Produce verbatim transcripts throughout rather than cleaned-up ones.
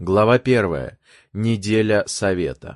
Глава первая. Неделя Совета.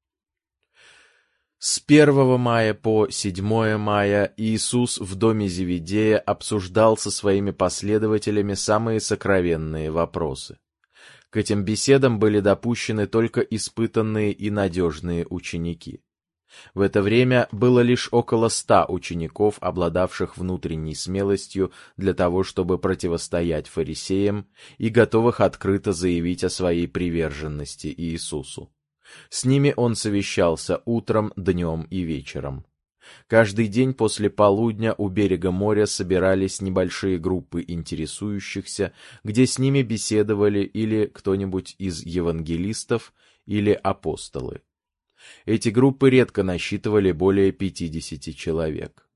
С первого мая по седьмое мая Иисус в доме Зеведея обсуждал со своими последователями самые сокровенные вопросы. К этим беседам были допущены только испытанные и надежные ученики. В это время было лишь около ста учеников, обладавших внутренней смелостью для того, чтобы противостоять фарисеям и готовых открыто заявить о своей приверженности Иисусу. С ними он совещался утром, днем и вечером. Каждый день после полудня у берега моря собирались небольшие группы интересующихся, где с ними беседовали или кто-нибудь из евангелистов, или апостолы. Эти группы редко насчитывали более пятидесяти человек.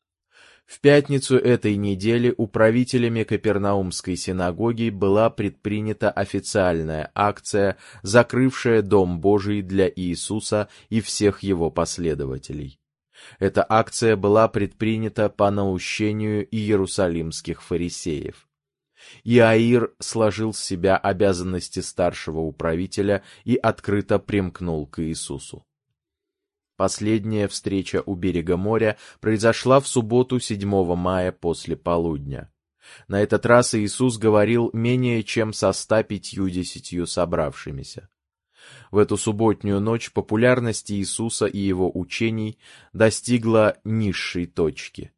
В пятницу этой недели управителями Капернаумской синагоги была предпринята официальная акция, закрывшая Дом Божий для Иисуса и всех его последователей. Эта акция была предпринята по наущению иерусалимских фарисеев. Иаир сложил с себя обязанности старшего управителя и открыто примкнул к Иисусу. Последняя встреча у берега моря произошла в субботу седьмого мая после полудня. На этот раз Иисус говорил менее чем со ста пятьюдесятью собравшимися. В эту субботнюю ночь популярность Иисуса и его учений достигла низшей точки.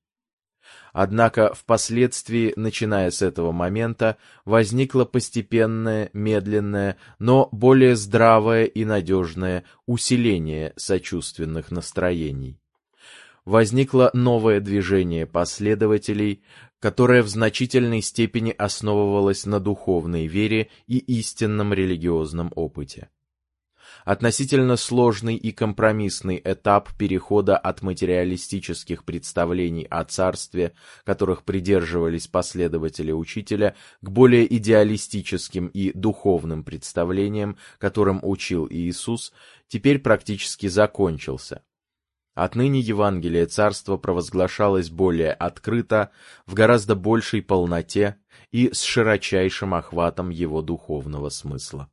Однако впоследствии, начиная с этого момента, возникло постепенное, медленное, но более здравое и надежное усиление сочувственных настроений. Возникло новое движение последователей, которое в значительной степени основывалось на духовной вере и истинном религиозном опыте. Относительно сложный и компромиссный этап перехода от материалистических представлений о царстве, которых придерживались последователи учителя, к более идеалистическим и духовным представлениям, которым учил Иисус, теперь практически закончился. Отныне Евангелие Царства провозглашалось более открыто, в гораздо большей полноте и с широчайшим охватом его духовного смысла.